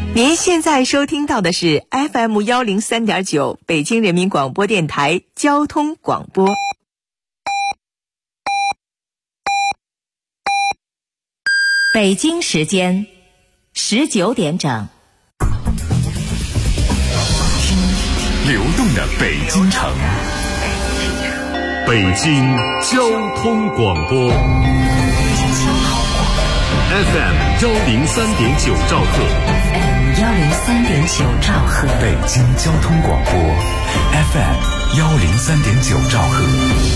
您现在收听到的是 FM103.9 北京人民广播电台交通广播。北京时间19点整。 听流动的北京城，北京交通广播 FM103.9兆赫 103.9兆赫， 北京交通广播 FM103.9兆赫。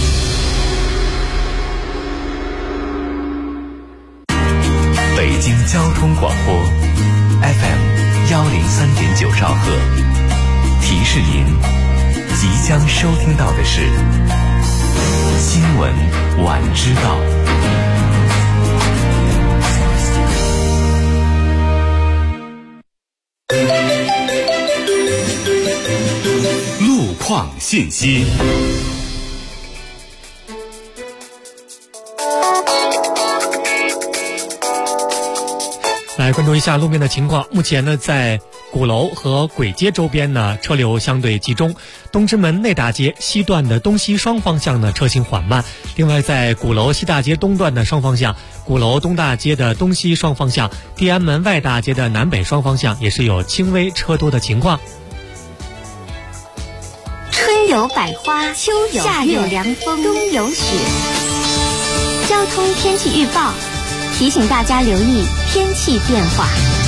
北京交通广播 FM103.9兆赫，提示您即将收听到的是新闻晚知道。路况信息。 来关注一下路面的情况。目前呢，在鼓楼和簋街周边呢，车流相对集中。东直门内大街西段的东西双方向呢，车行缓慢。另外，在鼓楼西大街东段的双方向，鼓楼东大街的东西双方向，地安门外大街的南北双方向也是有轻微车多的情况。 春有百花，秋有夏有凉风，冬有雪。交通天气预报提醒大家留意天气变化。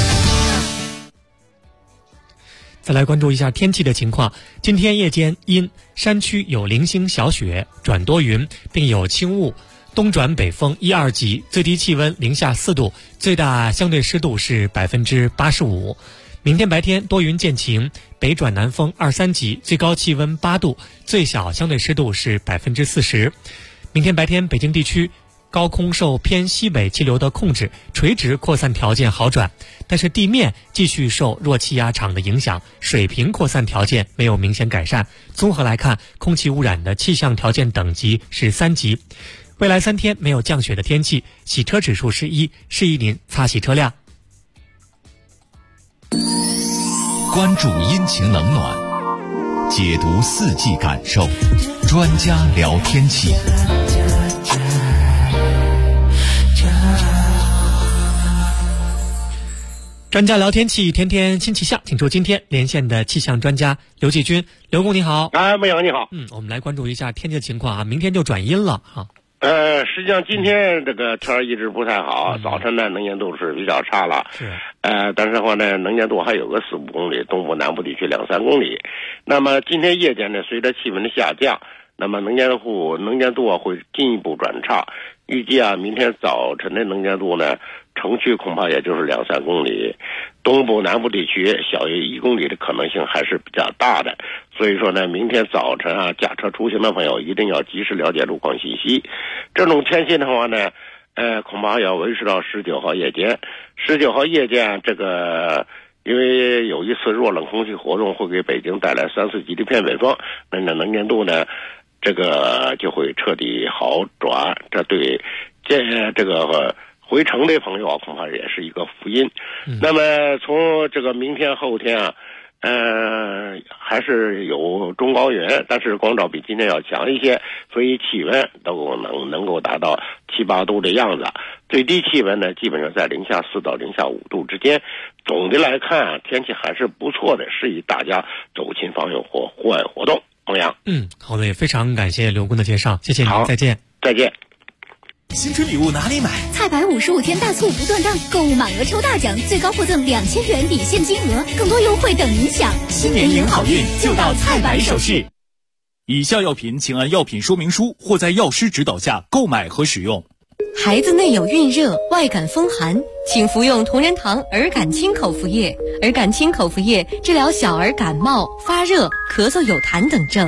再来关注一下天气的情况。今天夜间阴，山区有零星小雪，转多云，并有轻雾，东转北风1、2级，最低气温零下4度，最大相对湿度是85%。明天白天多云见晴，北转南风2、3级，最高气温8度，最小相对湿度是40%。明天白天北京地区高空受偏西北气流的控制，垂直扩散条件好转，但是地面继续受弱气压场的影响，水平扩散条件没有明显改善。综合来看，空气污染的气象条件等级是3级。未来3天没有降雪的天气，洗车指数是1，示意您擦洗车辆。 关注阴晴冷暖，解读四季感受，专家聊天气。 专家聊天气，天天新气象，请出今天连线的气象专家刘继军。刘工你好。 孟阳你好。 我们来关注一下天气的情况啊。明天就转阴了哈。 实际上今天这个天儿一直不太好，早晨呢能见度是比较差了。 是。 但是的话呢，能见度还有个4、5公里，东部南部地区2、3公里。那么今天夜间呢，随着气温的下降，那么能见度会进一步转差。预计明天早晨的能见度呢，城区恐怕也就是2、3公里，东部南部地区小于1公里的可能性还是比较大的。所以说呢，明天早晨驾车出行的朋友一定要及时了解路况信息。这种天气的话呢，恐怕要维持到19号夜间。19号夜间这个，因为有一次弱冷空气活动会给北京带来3、4级的偏北风，那能见度呢，这个就会彻底好转。这对这个回城的朋友恐怕也是一个福音。那么从这个明天后天还是有中高云，但是光照比今天要强一些，所以气温都能够达到7、8度的样子。最低气温呢，基本上在零下4到零下5度之间。总的来看，天气还是不错的，适宜大家走亲访友或户外活动。孟阳。 好的，也非常感谢刘工的介绍，谢谢您，再见。 再见。 新春礼物哪里买？ 菜百55天大促不断档，购物满额抽大奖，最高获赠2000元抵现金额，更多优惠等您享。 新年迎好运，就到菜百首饰。以下药品请按药品说明书或在药师指导下购买和使用。 孩子内有孕热、外感风寒，请服用同仁堂儿感清口服液。儿感清口服液治疗小儿感冒、发热、咳嗽有痰等症。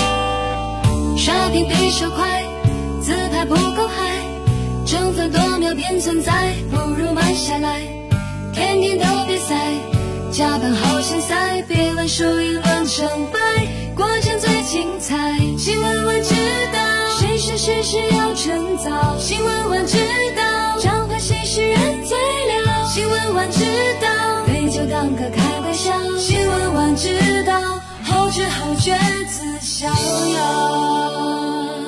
刷屏比手快，自拍不够嗨，争分夺秒的便存在，不如慢下来，天天都别赛，加班好现赛，别论输赢论成败，过程最精彩。新闻晚知道，谁是事实要趁早，新闻晚知道，掌管谁是人最了，新闻晚知道，杯酒当歌开玩笑，新闻晚知道，后知后觉自逍遥。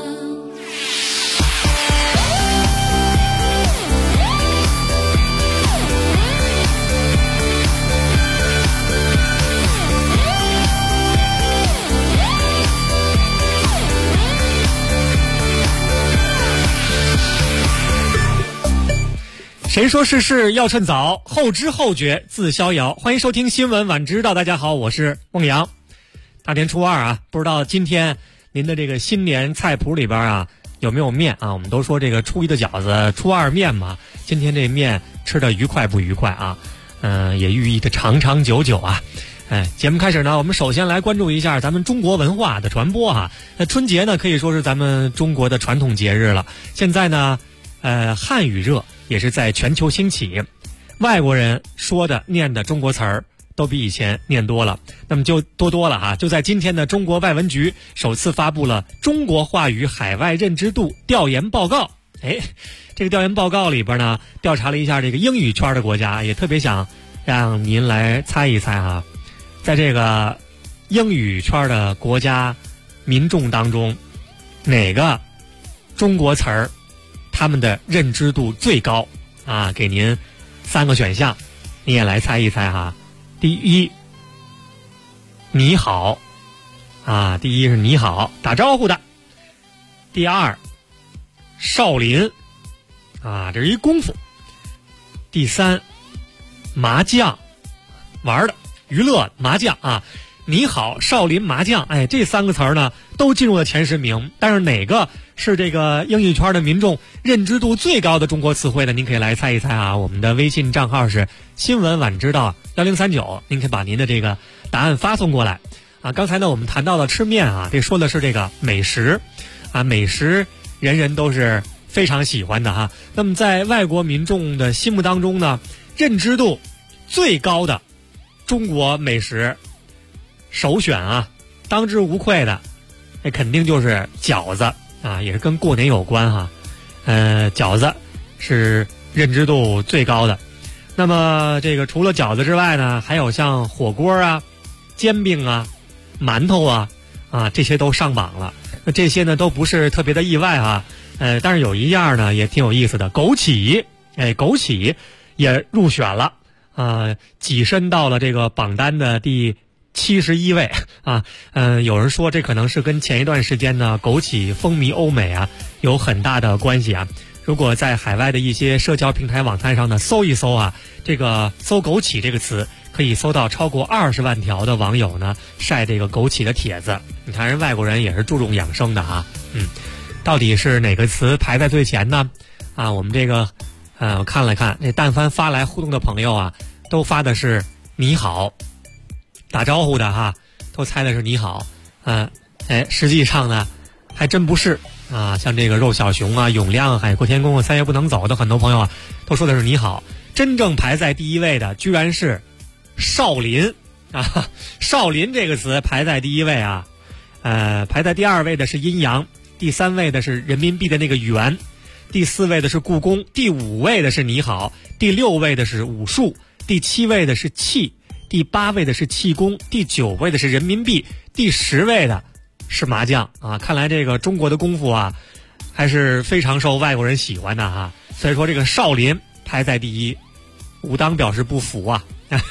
谁说世事要趁早，后知后觉自逍遥。欢迎收听新闻晚知道，大家好，我是孟阳。大年初二啊，不知道今天您的这个新年菜谱里边啊有没有面啊？我们都说这个初一的饺子，初二面嘛。今天这面吃的愉快不愉快啊？也寓意着长长久久啊。节目开始呢，我们首先来关注一下咱们中国文化的传播哈。那春节呢，可以说是咱们中国的传统节日了。现在呢，汉语热也是在全球兴起，外国人说的念的中国词儿都比以前念多了，那么就多了哈。就在今天的中国外文局首次发布了中国话语海外认知度调研报告。这个调研报告里边呢，调查了一下这个英语圈的国家，也特别想让您来猜一猜哈，在这个英语圈的国家民众当中，哪个中国词儿他们的认知度最高啊？给您3个选项，你也来猜一猜哈。第一，你好啊，第一是你好，打招呼的。第二，少林啊，这是一功夫。第三，麻将，玩的娱乐麻将啊。你好，少林，麻将，这3个词儿呢都进入了前10名，但是哪个是这个英语圈的民众认知度最高的中国词汇呢？您可以来猜一猜啊。我们的微信账号是新闻晚知道1039，您可以把您的这个答案发送过来啊。刚才呢我们谈到了吃面啊，这说的是这个美食啊，美食人人都是非常喜欢的哈。那么在外国民众的心目当中呢，认知度最高的中国美食首选啊，当之无愧的，这肯定就是饺子啊，也是跟过年有关哈。饺子是认知度最高的。那么这个除了饺子之外呢，还有像火锅啊、煎饼啊、馒头啊这些都上榜了。那这些呢都不是特别的意外哈。但是有一样呢也挺有意思的，枸杞，枸杞也入选了啊，跻身到了这个榜单的第71位啊。有人说这可能是跟前一段时间呢枸杞风靡欧美啊有很大的关系啊。如果在海外的一些社交平台网站上呢搜一搜啊，这个搜枸杞这个词，可以搜到超过20万条的网友呢晒这个枸杞的帖子。你看人外国人也是注重养生的啊。到底是哪个词排在最前呢？啊，我们这个我看了看，这但凡发来互动的朋友啊，都发的是你好，打招呼的哈，都猜的是你好。实际上呢还真不是啊。像这个肉小熊啊、永亮、海阔天空、3月不能走的很多朋友啊，都说的是你好。真正排在第1位的居然是少林啊，少林这个词排在第1位啊。排在第2位的是阴阳，第3位的是人民币的那个元，第4位的是故宫，第5位的是你好，第6位的是武术，第7位的是气，第8位的是气功，第9位的是人民币，第10位的是麻将啊。看来这个中国的功夫啊还是非常受外国人喜欢的哈。所以说这个少林排在第1，武当表示不服啊。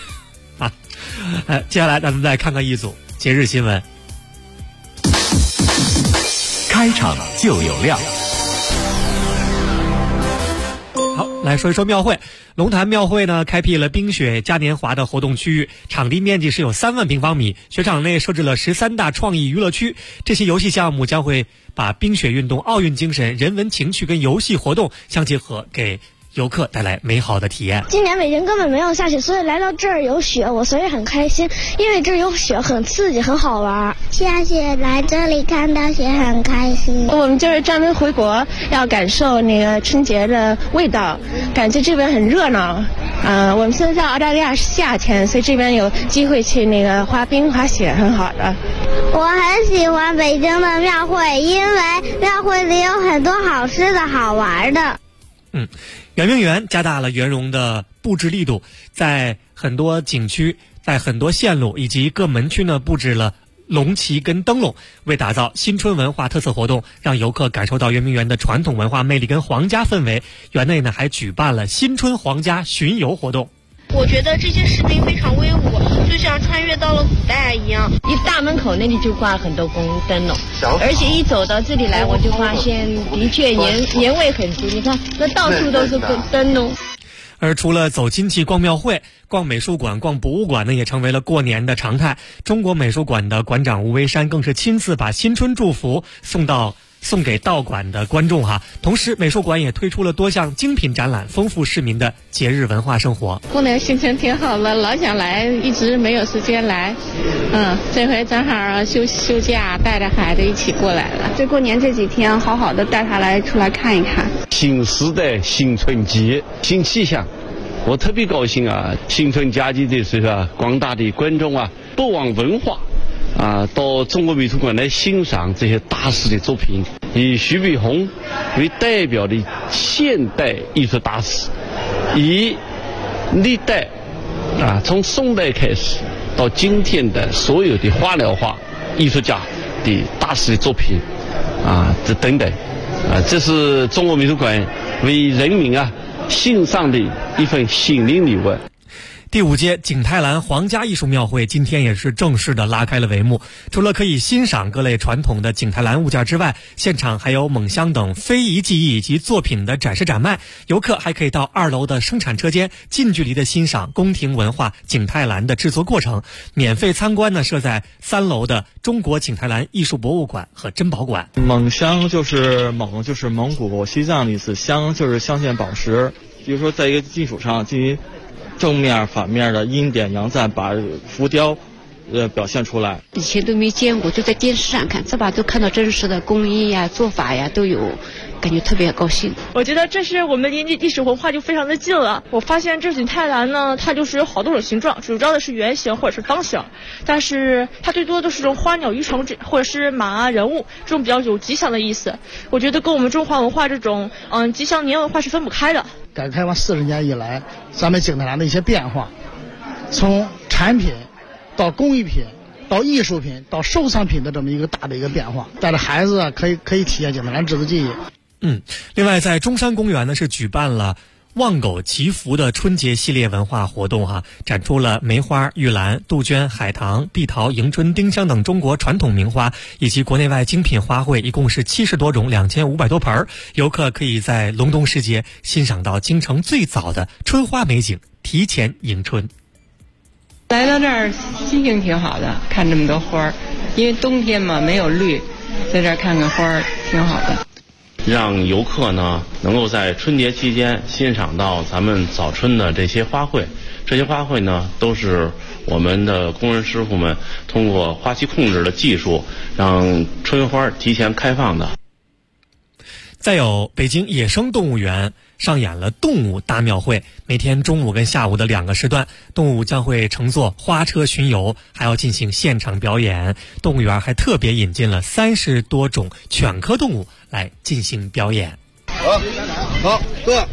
接下来咱们再看看一组节日新闻。 开场就有料。 好，来说一说庙会。龙潭庙会呢开辟了冰雪嘉年华的活动区域，场地面积是有3万平方米，雪场内设置了13大创意娱乐区。这些游戏项目将会把冰雪运动奥运精神、人文情趣跟游戏活动相结合，给游客带来美好的体验。 今年北京根本没有下雪，所以来到这儿有雪，所以很开心，因为这儿有雪，很刺激，很好玩。 下雪来这里看到雪很开心。 我们就是专门回国，要感受那个春节的味道，感觉这边很热闹。我们现在在澳大利亚是夏天，所以这边有机会去那个滑冰、滑雪，很好的。 我很喜欢北京的庙会，因为庙会里有很多好吃的好玩的。 圆明园加大了圆融的布置力度，在很多景区、在很多线路以及各门区呢布置了龙旗跟灯笼，为打造新春文化特色活动，让游客感受到圆明园的传统文化魅力跟皇家氛围。园内呢还举办了新春皇家巡游活动。 我觉得这些士兵非常威武，就像穿越到了古代一样。 一大门口那里就挂很多宫灯笼，而且一走到这里来，我就发现的确年味很足。你看，那到处都是灯笼。 而除了走亲戚、逛庙会、逛美术馆、逛博物馆呢，也成为了过年的常态。中国美术馆的馆长吴维山更是亲自把新春祝福送给到馆的观众哈。同时，美术馆也推出了多项精品展览，丰富市民的节日文化生活。 过年心情挺好的，老想来，一直没有时间来。这回正好休假，带着孩子一起过来了。 这过年这几天，好好的带他出来看一看。 新时代、新春节、新气象，我特别高兴啊！新春佳节的时候，广大的观众不忘文化。到中国美术馆来欣赏这些大师的作品，以徐悲鸿为代表的现代艺术大师，以历代从宋代开始到今天的所有的花鸟画艺术家的大师的作品这等等这是中国美术馆为人民献上的一份心灵礼物。 第5届景泰蓝皇家艺术庙会今天也是正式的拉开了帷幕。除了可以欣赏各类传统的景泰蓝物件之外，现场还有勐香等非遗技艺以及作品的展示展卖。游客还可以到2楼的生产车间近距离的欣赏宫廷文化景泰蓝的制作过程。免费参观呢设在3楼的中国景泰蓝艺术博物馆和珍宝馆。 勐香就是蒙古西藏的意思，香就是镶嵌宝石，比如说在一个金属上进行正面反面的阴点阳赞，把浮雕表现出来。 以前都没见过，就在电视上看，这把都看到真实的工艺呀、做法呀都有，感觉特别高兴。 我觉得这是我们离历史文化就非常的近了。我发现这景泰蓝呢，它就是有好多种形状，主要的是圆形或者是方形，但是它最多都是这种花鸟鱼虫或者是马人物这种比较有吉祥的意思。我觉得跟我们中华文化这种吉祥年文化是分不开的。 改革开放40年以来，咱们景泰蓝的一些变化，从产品到工艺品到艺术品到收藏品的这么一个大的一个变化，带着孩子可以体验景泰蓝制作技艺。 另外在中山公园呢是举办了望狗祈福的春节系列文化活动展出了梅花、玉兰、杜鹃、海棠、碧桃、迎春、丁香等中国传统名花以及国内外精品花卉，一共是70多种，2500多盆。游客可以在隆冬时节欣赏到京城最早的春花美景，提前迎春。 来到这儿心情挺好的，看这么多花儿，因为冬天嘛没有绿，在这儿看看花儿挺好的。 让游客呢能够在春节期间欣赏到咱们早春的这些花卉，这些花卉呢都是我们的工人师傅们通过花期控制的技术，让春花提前开放的。 再有北京野生动物园上演了动物大庙会，每天中午跟下午的2个时段，动物将会乘坐花车巡游，还要进行现场表演。动物园还特别引进了30多种犬科动物来进行表演。 好，坐。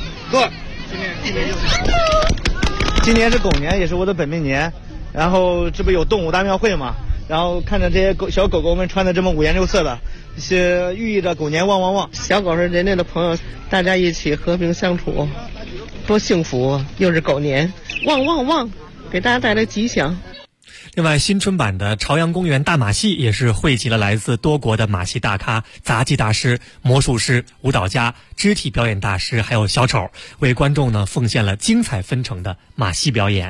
今年是狗年，也是我的本命年，然后这不有动物大庙会嘛，然后看着这些小狗狗们穿的这么5颜6色的，是寓意着狗年旺旺旺。 小狗是人类的朋友，大家一起和平相处，多幸福！又是狗年，旺旺旺，给大家带来吉祥。 另外，新春版的朝阳公园大马戏也是汇集了来自多国的马戏大咖、杂技大师、魔术师、舞蹈家、肢体表演大师，还有小丑，为观众呢奉献了精彩纷呈的马戏表演。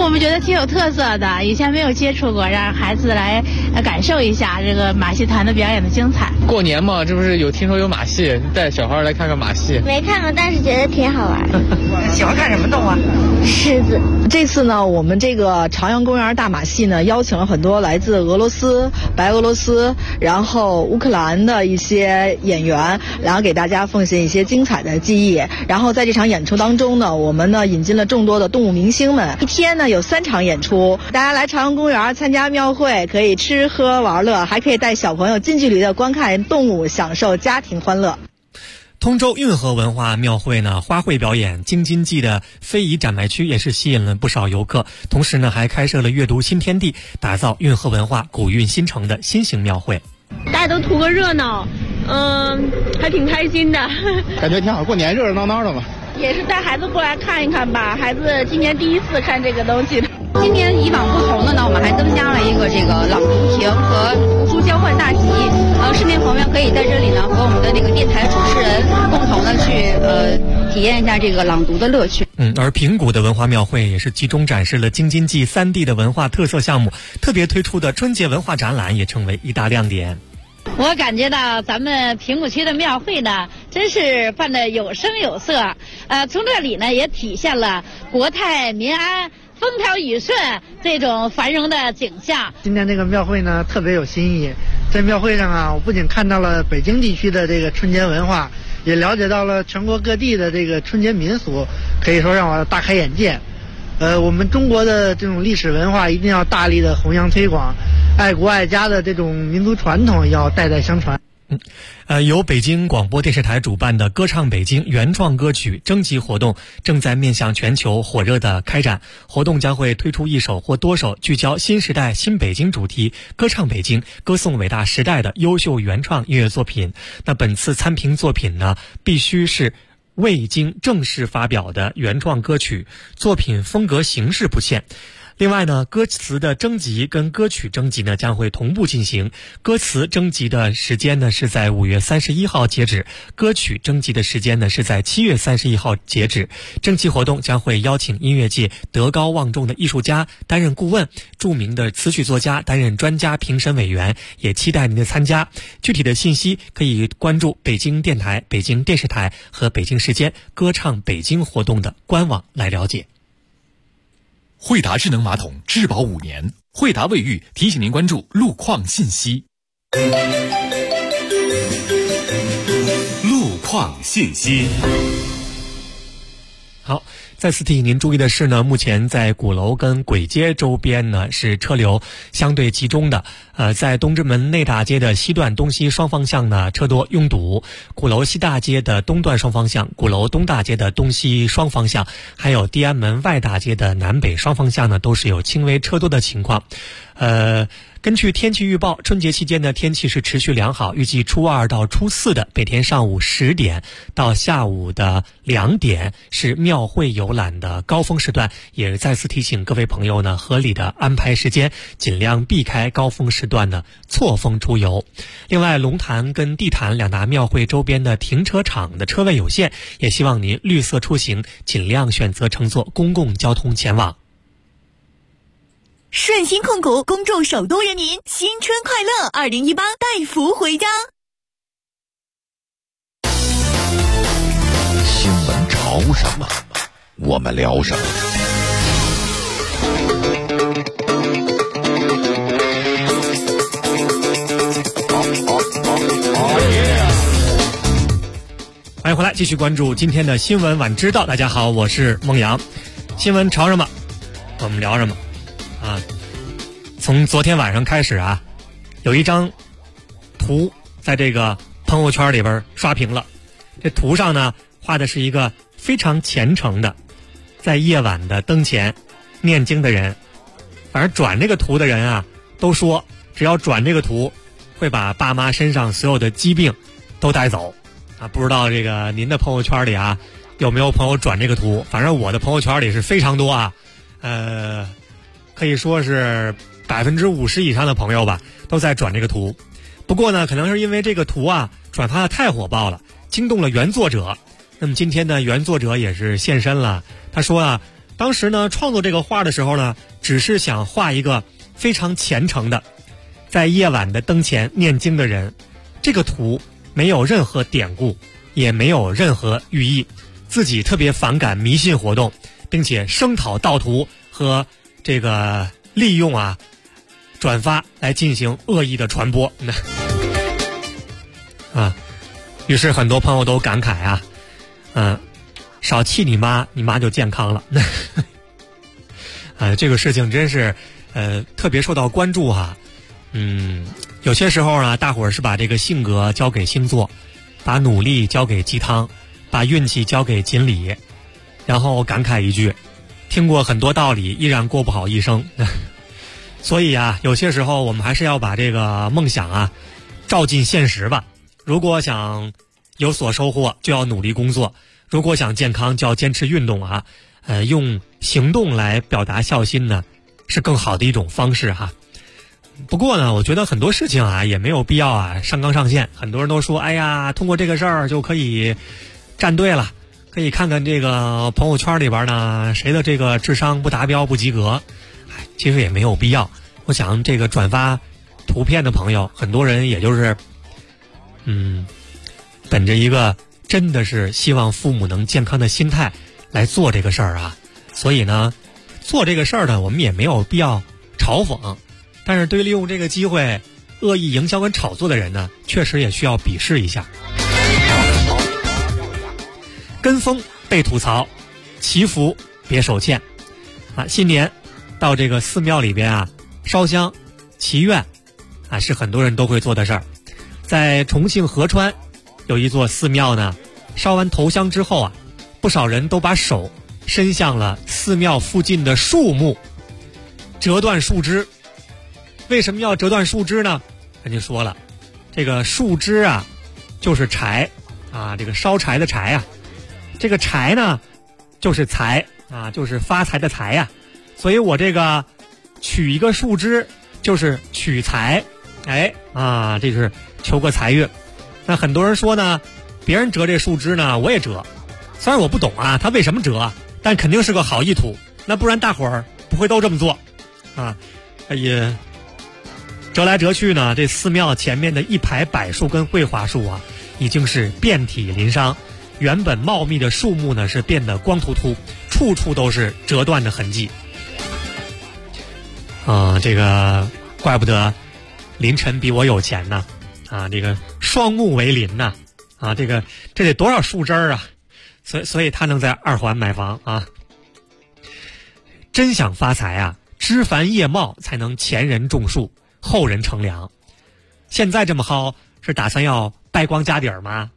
我们觉得挺有特色的，以前没有接触过，让孩子来感受一下这个马戏团的表演的精彩。 过年嘛，这不是听说有马戏，带小孩来看看马戏。 没看过，但是觉得挺好玩。 喜欢看什么动物啊？ 狮子。 这次呢，我们这个朝阳公园大马戏呢，邀请了很多来自俄罗斯、白俄罗斯，然后乌克兰的一些演员，然后给大家奉献一些精彩的技艺。然后在这场演出当中呢，我们呢引进了众多的动物明星们，一天呢有3场演出。大家来朝阳公园参加庙会，可以吃喝玩乐，还可以带小朋友近距离的观看动物，享受家庭欢乐。 通州运河文化庙会呢，花卉表演、京津冀的非遗展卖区也是吸引了不少游客。同时呢，还开设了阅读新天地，打造运河文化古韵新城的新型庙会。 大家都图个热闹，还挺开心的， 感觉挺好，过年热热闹闹的嘛。 也是带孩子过来看一看吧，孩子今年第1次看这个东西。 今年以往不同的呢，我们还增加了一个这个朗读亭和图书交换大题。市民朋友可以在这里呢和我们的这个电台主持人共同的去体验一下这个朗读的乐趣。 而平谷的文化庙会也是集中展示了京津冀3地的文化特色项目，特别推出的春节文化展览也成为一大亮点。 我感觉到咱们平谷区的庙会呢，真是办得有声有色。从这里呢也体现了国泰民安、风调雨顺这种繁荣的景象。 今天这个庙会呢特别有新意，在庙会上啊，我不仅看到了北京地区的这个春节文化，也了解到了全国各地的这个春节民俗，可以说让我大开眼界。我们中国的这种历史文化一定要大力的弘扬推广，爱国爱家的这种民族传统要代代相传。 由北京广播电视台主办的歌唱北京原创歌曲征集活动正在面向全球火热的开展。活动将会推出1首或多首聚焦新时代新北京主题，歌唱北京，歌颂伟大时代的优秀原创音乐作品。那本次参评作品呢，必须是未经正式发表的原创歌曲，作品风格形式不限。另外呢，歌词的征集跟歌曲征集呢将会同步进行。歌词征集的时间呢是在5月31号截止，歌曲征集的时间呢是在7月31号截止。征集活动将会邀请音乐界德高望重的艺术家担任顾问，著名的词曲作家担任专家评审委员，也期待您的参加。具体的信息可以关注北京电台、北京电视台和北京时间歌唱北京活动的官网来了解。 惠达智能马桶质保5年，惠达卫浴提醒您关注路况信息。路况信息。好，再次提醒您注意的是呢，目前在鼓楼跟簋街周边呢是车流相对集中的。在东直门内大街的西段东西双方向呢车多拥堵，鼓楼西大街的东段双方向，鼓楼东大街的东西双方向，还有地安门外大街的南北双方向呢都是有轻微车多的情况。根据天气预报，春节期间的天气是持续良好，预计初2到初4的每天上午10点到下午的2点是庙会游览的高峰时段，也是再次提醒各位朋友呢，合理的安排时间，尽量避开高峰时段呢错峰出游。另外，龙潭跟地坛2大庙会周边的停车场的车位有限，也希望您绿色出行，尽量选择乘坐公共交通前往。 顺鑫控股恭祝首都人民新春快乐，2018带福回家。 新闻潮什么，我们聊什么。 欢迎回来，继续关注今天的新闻晚知道。大家好，我是孟阳。新闻潮什么，我们聊什么。从昨天晚上开始啊，有一张图在这个朋友圈里边刷屏了。这图上呢，画的是一个非常虔诚的在夜晚的灯前念经的人。反正转这个图的人啊，都说只要转这个图会把爸妈身上所有的疾病都带走啊。不知道这个您的朋友圈里啊有没有朋友转这个图？反正我的朋友圈里是非常多啊，可以说是50%以上的朋友吧都在转这个图。不过呢，可能是因为这个图啊转发的太火爆了，惊动了原作者。那么今天呢，原作者也是现身了。他说啊， 当时呢，创作这个画的时候呢，只是想画一个非常虔诚的，在夜晚的灯前念经的人。这个图没有任何典故，也没有任何寓意，自己特别反感迷信活动，并且声讨盗图和这个利用转发来进行恶意的传播。于是很多朋友都感慨少气你妈，你妈就健康了。这个事情真是特别受到关注哈。有些时候呢，大伙儿是把这个性格交给星座，把努力交给鸡汤，把运气交给锦鲤，然后感慨一句，听过很多道理，依然过不好一生。所以有些时候我们还是要把这个梦想照进现实吧。如果想有所收获，就要努力工作；如果想健康，就要坚持运动用行动来表达孝心呢，是更好的一种方式哈。不过呢，我觉得很多事情也没有必要上纲上线。很多人都说，哎呀，通过这个事儿就可以站队了，可以看看这个朋友圈里边呢，谁的这个智商不达标不及格。其实也没有必要。我想这个转发图片的朋友，很多人也就是本着一个真的是希望父母能健康的心态来做这个事儿所以呢，做这个事儿呢，我们也没有必要嘲讽。但是对利用这个机会恶意营销跟炒作的人呢，确实也需要鄙视一下。跟风被吐槽，祈福别手欠新年到这个寺庙里边烧香祈愿是很多人都会做的事儿。在重庆合川有一座寺庙呢，烧完头香之后不少人都把手伸向了寺庙附近的树木，折断树枝。为什么要折断树枝呢？人家说了，这个树枝就是柴这个烧柴的柴这个柴呢就是财就是发财的财所以我这个取一个树枝就是取财，这是求个财运。那很多人说呢，别人折这树枝呢，我也折。虽然我不懂他为什么折但肯定是个好意图，那不然大伙儿不会都这么做也折来折去呢，这寺庙前面的一排柏树跟桂花树已经是遍体鳞伤，原本茂密的树木呢是变得光秃秃，处处都是折断的痕迹。这个怪不得林晨比我有钱呢这个双木为林呢这得多少树枝儿所以他能在2环买房真想发财枝繁叶茂才能前人种树，后人乘凉。现在这么薅，是打算要败光家底儿吗？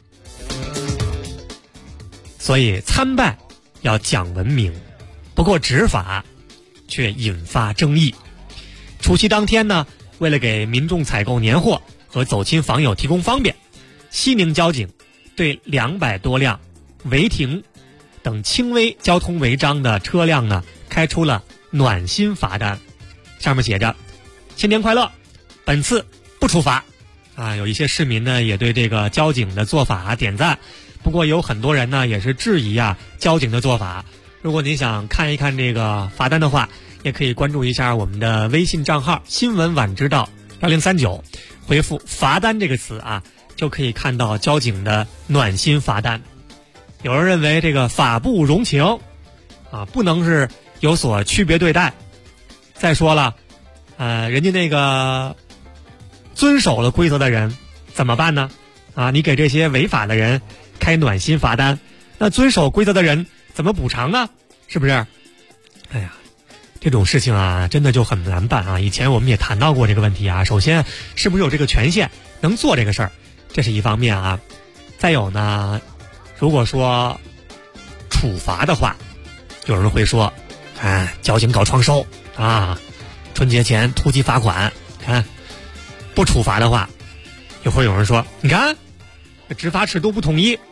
所以参拜要讲文明，不过执法却引发争议。除夕当天呢，为了给民众采购年货和走亲访友提供方便，西宁交警对200多辆违停等轻微交通违章的车辆呢，开出了暖心罚单，上面写着新年快乐，本次不处罚有一些市民呢也对这个交警的做法点赞，不过有很多人呢也是质疑交警的做法。如果您想看一看这个罚单的话，也可以关注一下我们的微信账号新闻晚知道1039，回复罚单这个词就可以看到交警的暖心罚单。有人认为这个法不容情不能是有所区别对待。再说了人家那个遵守了规则的人怎么办呢你给这些违法的人开暖心罚单，那遵守规则的人怎么补偿呢？是不是？哎呀，这种事情真的就很难办以前我们也谈到过这个问题首先是不是有这个权限能做这个事儿，这是一方面再有呢，如果说处罚的话，有人会说交警搞创收春节前突击罚款，看不处罚的话，也会有人说你看执法尺度不统一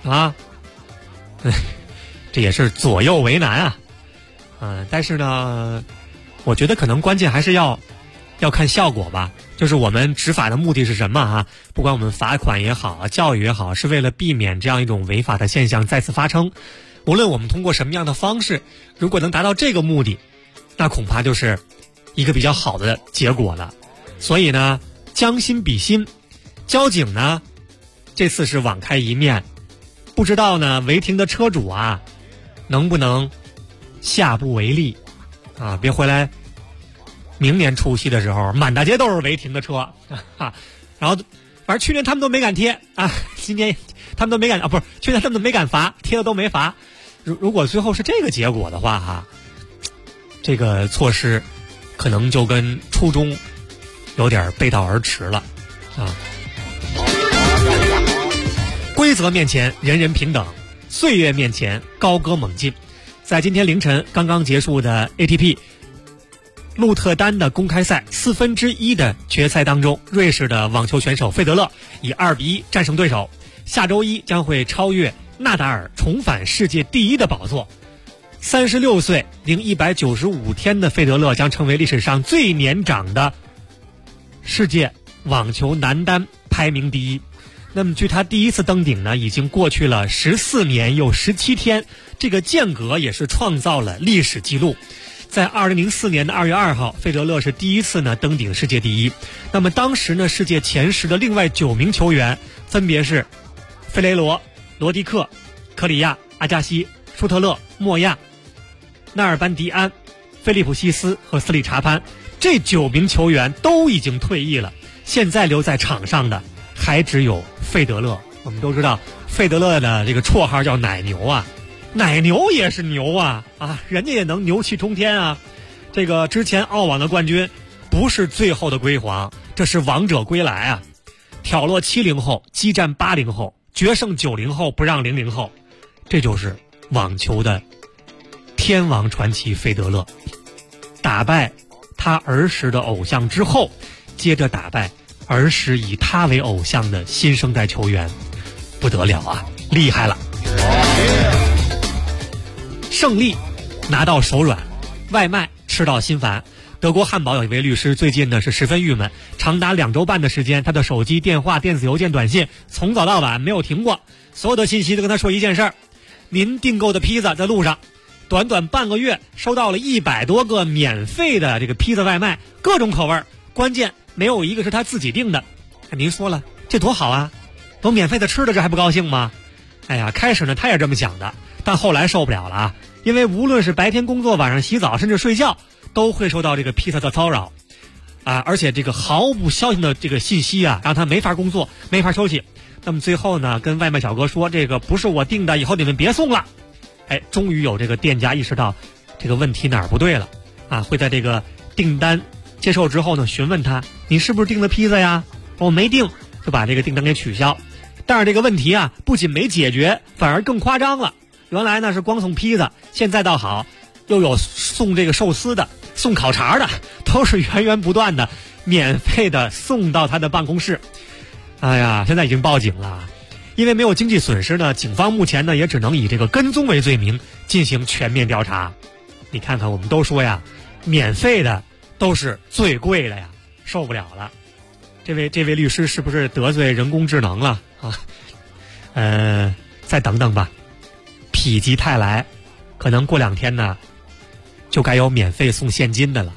这也是左右为难但是呢，我觉得可能关键还是要看效果吧。就是我们执法的目的是什么不管我们罚款也好教育也好，是为了避免这样一种违法的现象再次发生。 无论我们通过什么样的方式，如果能达到这个目的，那恐怕就是一个比较好的结果了。所以呢，将心比心，交警呢这次是网开一面，不知道呢违停的车主啊能不能下不为例啊，别回来明年除夕的时候满大街都是违停的车啊。然后反正去年他们都没敢贴啊，今年他们都没敢啊，不是去年他们都没敢罚，贴了都没罚。如果最后是这个结果的话哈，这个措施可能就跟初衷有点背道而驰了啊。规则面前人人平等，岁月面前高歌猛进。在今天凌晨刚刚结束的 ATP 鹿特丹的公开赛1/4的决赛当中，瑞士的网球选手费德勒以2-1战胜对手，下周一将会超越纳达尔，重返世界第1的宝座。36岁零195天的费德勒将成为历史上最年长的世界网球男单排名第1。那么距他第一次登顶呢，已经过去了14年又17天，这个间隔也是创造了历史记录。在2004年的2月2号，费德勒是第一次呢登顶世界第1。那么当时呢，世界前10的另外9名球员分别是费雷罗、罗迪克、科里亚、阿加西、舒特勒、莫亚、纳尔班迪安、菲利普西斯和斯里查潘。这9名球员都已经退役了，现在留在场上的还只有费德勒。我们都知道费德勒的这个绰号叫奶牛啊，奶牛也是牛啊，人家也能牛气冲天啊。这个之前澳网的冠军不是最后的归皇，这是王者归来啊，挑落70后，激战80后，决胜90后，不让00后。这就是网球的天王传奇费德勒，打败他儿时的偶像之后，接着打败儿时以他为偶像的新生代球员，不得了啊，厉害了。胜利拿到手软，外卖吃到心烦。德国汉堡有一位律师最近呢是十分郁闷，长达2周半的时间，他的手机、电话、电子邮件、短信从早到晚没有停过，所有的信息都跟他说一件事儿：您订购的披萨在路上。短短半个月收到了100多个免费的这个披萨外卖，各种口味，关键没有一个是他自己订的。您说了，这多好啊，都免费的吃的，这还不高兴吗？哎呀，开始呢他也这么想的，但后来受不了了啊，因为无论是白天工作、晚上洗澡，甚至睡觉，都会受到这个披萨的骚扰啊，而且这个毫不消停的这个信息啊，让他没法工作，没法休息。那么最后呢，跟外卖小哥说，这个不是我订的，以后你们别送了。哎，终于有这个店家意识到这个问题哪儿不对了啊，会在这个订单接受之后呢，询问他，你是不是订的披萨呀？我没订，就把这个订单给取消。但是这个问题啊，不仅没解决，反而更夸张了。原来呢是光送披萨，现在倒好，又有送这个寿司的，送烤肠的，都是源源不断的免费的送到他的办公室。哎呀，现在已经报警了。因为没有经济损失呢，警方目前呢也只能以这个跟踪为罪名进行全面调查。你看看，我们都说呀，免费的都是最贵的呀，受不了了。这位律师是不是得罪人工智能了啊？再等等吧，否极泰来，可能过2天呢，就该有免费送现金的了。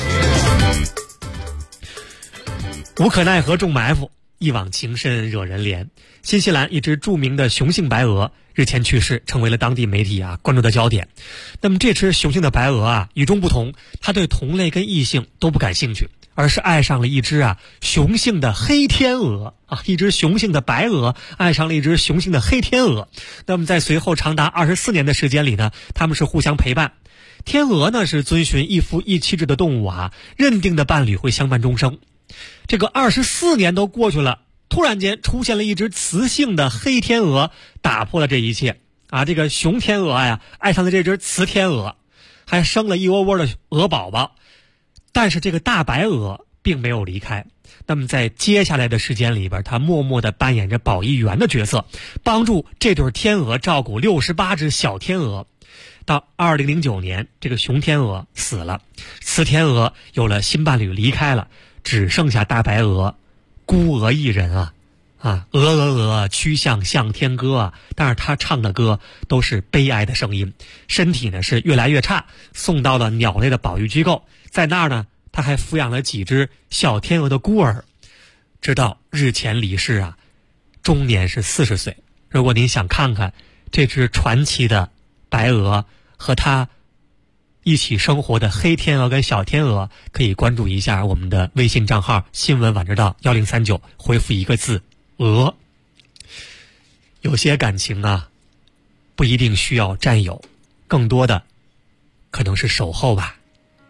无可奈何重埋伏，一往情深惹人怜。新西兰一只著名的雄性白鹅日前去世，成为了当地媒体关注的焦点。那么这只雄性的白鹅与众不同，它对同类跟异性都不感兴趣，而是爱上了一只雄性的黑天鹅一只雄性的白鹅爱上了一只雄性的黑天鹅。那么在随后长达24年的时间里呢，他们是互相陪伴。天鹅呢是遵循一夫一妻制的动物认定的伴侣会相伴终生。这个24年都过去了，突然间出现了一只雌性的黑天鹅，打破了这一切这个雄天鹅爱上了这只雌天鹅，还生了一窝窝的鹅宝宝。但是这个大白鹅并没有离开，那么在接下来的时间里边，它默默地扮演着保育员的角色，帮助这对天鹅照顾68只小天鹅。到2009年，这个雄天鹅死了，雌天鹅有了新伴侣离开了，只剩下大白鹅孤鹅一人鹅曲项向天歌啊，但是他唱的歌都是悲哀的声音，身体呢是越来越差，送到了鸟类的保育机构，在那儿呢他还抚养了几只小天鹅的孤儿，直到日前离世啊，终年是40岁。如果您想看看这只传奇的白鹅和它一起生活的黑天鹅跟小天鹅，可以关注一下我们的微信账号新闻晚知道1039，回复一个字鹅。有些感情啊不一定需要占有，更多的可能是守候吧。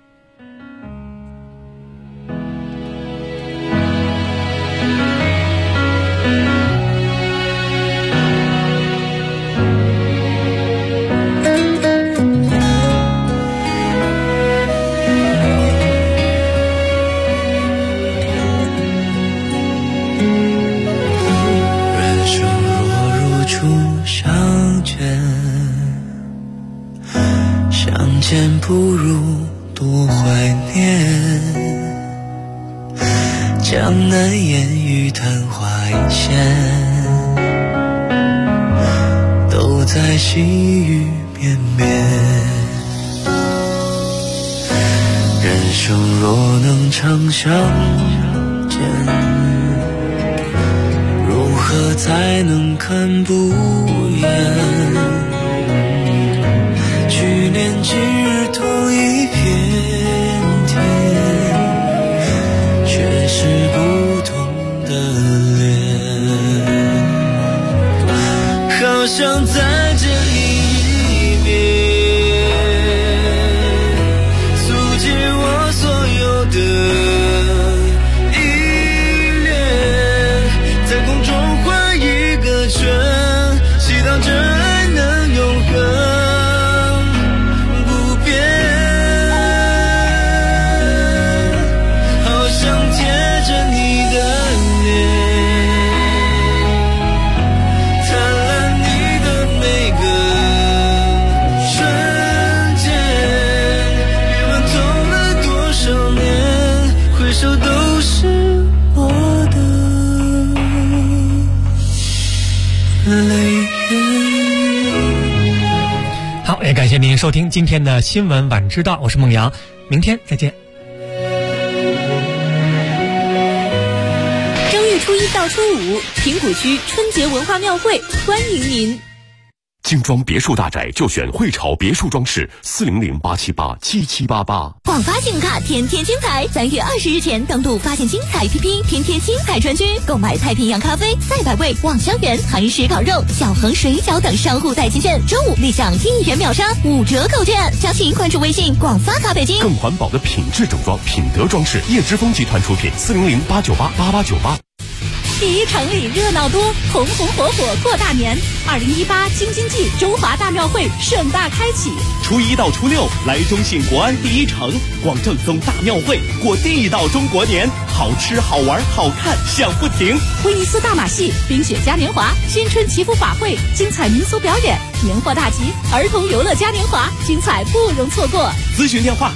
见不如多怀念，江南烟雨昙花一现，都在细雨绵绵。人生若能长相见，如何才能看不厌？去年今日同一片天，却是不同的脸。好想再见你一面，诉尽我所有的依恋，在空中画一个圈，祈祷这爱能永恒。 好，也感谢您收听今天的新闻晚知道，我是孟阳，明天再见。 正月初1到初5，平谷区春节文化庙会欢迎您。 精装别墅大宅就选汇潮别墅装饰，400-878-7788。 广发信用卡天天精彩，3月20日前登录发现精彩 APP， 天天精彩专区购买太平洋咖啡、赛百味、望香园、韩式烤肉、小恒水饺等商户代金券，周5立享1元秒杀5折购券。详情关注微信广发卡北京。 更环保的品质整装，品德装饰，叶之峰集团出品，400-898-8898。 第一城里热闹多，红红火火过大年。2018京津冀中华大庙会盛大开启， 初1到初6来中信国安第一城，广正宗大庙会，过地道中国年，好吃好玩好看享不停。 威尼斯大马戏、冰雪嘉年华、新春祈福法会，精彩民俗表演，年货大集，儿童游乐嘉年华，精彩不容错过。 咨询电话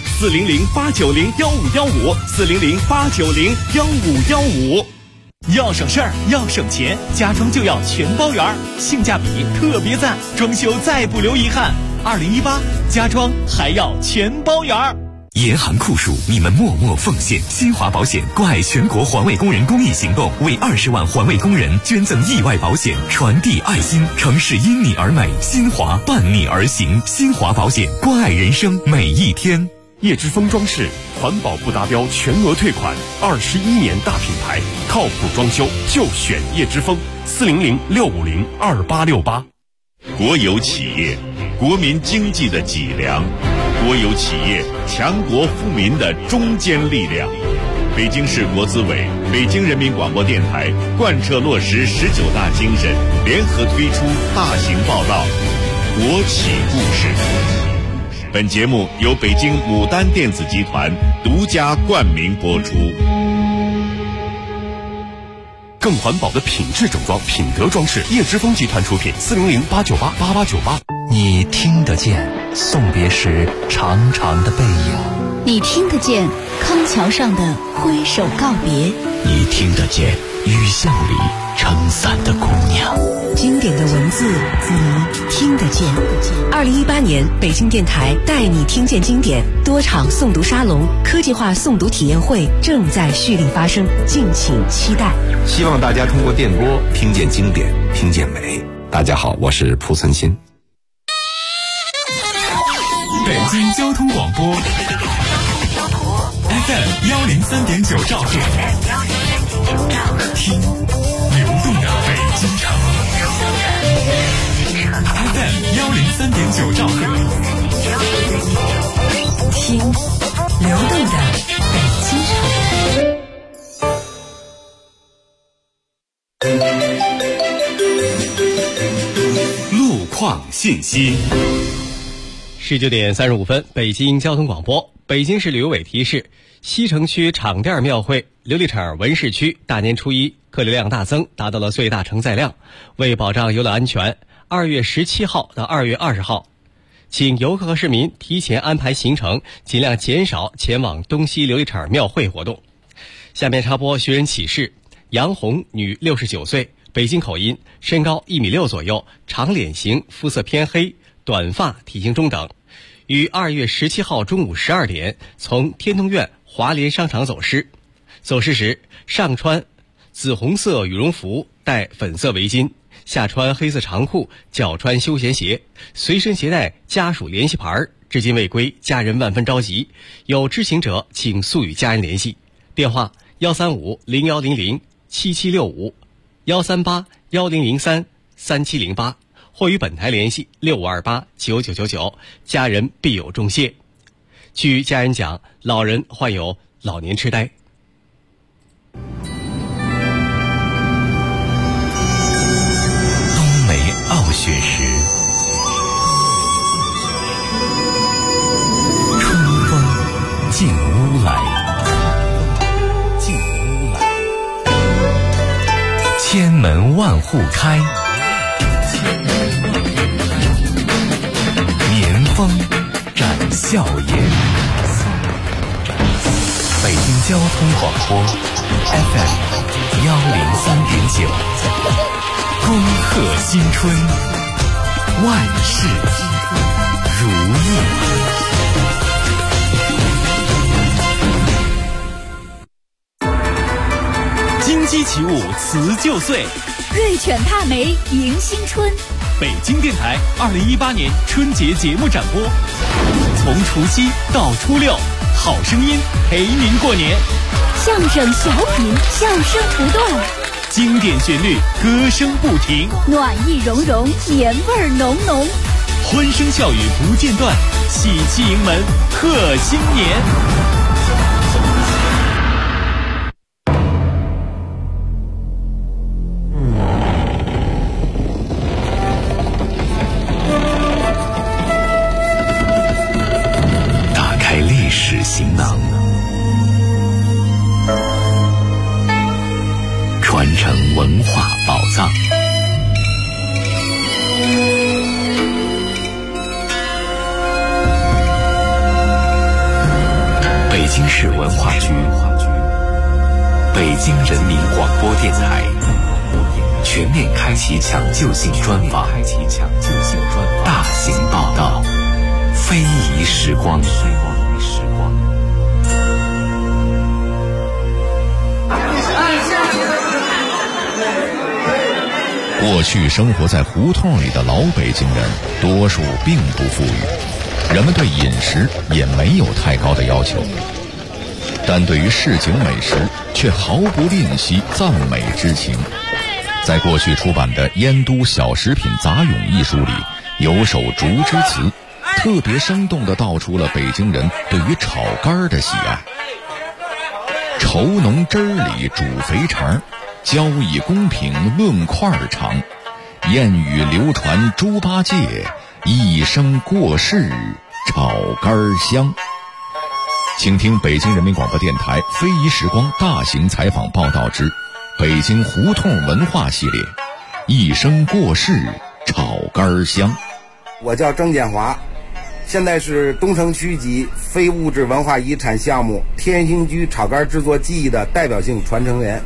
400-890-1515，400-890-1515。要省事儿，要省钱，家装就要全包圆，性价比特别赞，装修再不留遗憾。2018家装还要全包圆。 严寒酷暑，你们默默奉献。新华保险关爱全国环卫工人公益行动，为20万环卫工人捐赠意外保险，传递爱心。城市因你而美，新华伴你而行。新华保险关爱人生每一天。叶之峰装饰，环保不达标全额退款，21年大品牌，靠谱装修就选叶之峰，400-650-2868。 国有企业，国民经济的脊梁；国有企业，强国富民的中坚力量。北京市国资委、北京人民广播电台贯彻落实19大精神，联合推出大型报道《国企故事》。本节目由北京牡丹电子集团独家冠名播出。 更环保的品质整装，品德装饰，叶之峰集团出品，400-898-8898。 你听得见送别时长长的背影， 你听得见康桥上的挥手告别， 你听得见雨巷里撑伞的姑娘。 经典的文字，你听得见。2018年，北京电台带你听见经典多场诵读沙龙、科技化诵读体验会正在蓄力发生，敬请期待。 希望大家通过电波听见经典，听见美。大家好，我是蒲存昕。 北京交通广播 FM103.9 兆赫，听流动的北京城。FM103.9 兆赫， 听流动的北京城。路况信息。 19点35分，北京交通广播。北京市旅游委提示，西城区场店庙会琉璃厂文市区大年初一客流量大增，达到了最大承载量。为保障游乐安全，2月17号到2月20号，请游客和市民提前安排行程，尽量减少前往东西琉璃厂庙会活动。下面插播寻人启事：杨红，女，69岁，北京口音，身高1.6米左右，长脸型，肤色偏黑，短发，体型中等。于2月17号中午12点从天通苑华联商场走失。走失时上穿紫红色羽绒服，戴粉色围巾，下穿黑色长裤，脚穿休闲鞋，随身携带家属联系牌，至今未归，家人万分着急。有知情者请速与家人联系。电话135-0100-7765 138-1003-3708，或与本台联系6528-9999，家人必有重谢。据家人讲，老人患有老年痴呆。 冬梅傲雪时，春风进屋来，千门万户开，年风展笑颜。北京交通广播 FM103.9，恭贺新春，万事如意。 金鸡起舞辞旧岁， 瑞犬踏梅迎新春。 北京电台2018年春节节目展播，从除夕到初六，好声音陪您过年。 相声小品，笑声不断， 经典旋律，歌声不停， 暖意融融，年味浓浓， 欢声笑语不间断，喜气迎门贺新年。 行囊，传承文化宝藏。北京市文化局、北京人民广播电台全面开启抢救性专访，大型报道，非遗时光。 过去生活在胡同里的老北京人，多数并不富裕，人们对饮食也没有太高的要求，但对于市井美食却毫不吝惜赞美之情。在过去出版的《燕都小食品杂咏》一书里，有首竹枝词，特别生动地道出了北京人对于炒肝的喜爱。稠浓汁儿里煮肥肠，交易公平论块长，谚语流传猪八戒，一生过世炒肝香。请听北京人民广播电台非遗时光大型采访报道之北京胡同文化系列，一生过世炒肝香。 我叫郑建华， 现在是东城区级非物质文化遗产项目天兴居炒肝制作技艺的代表性传承人。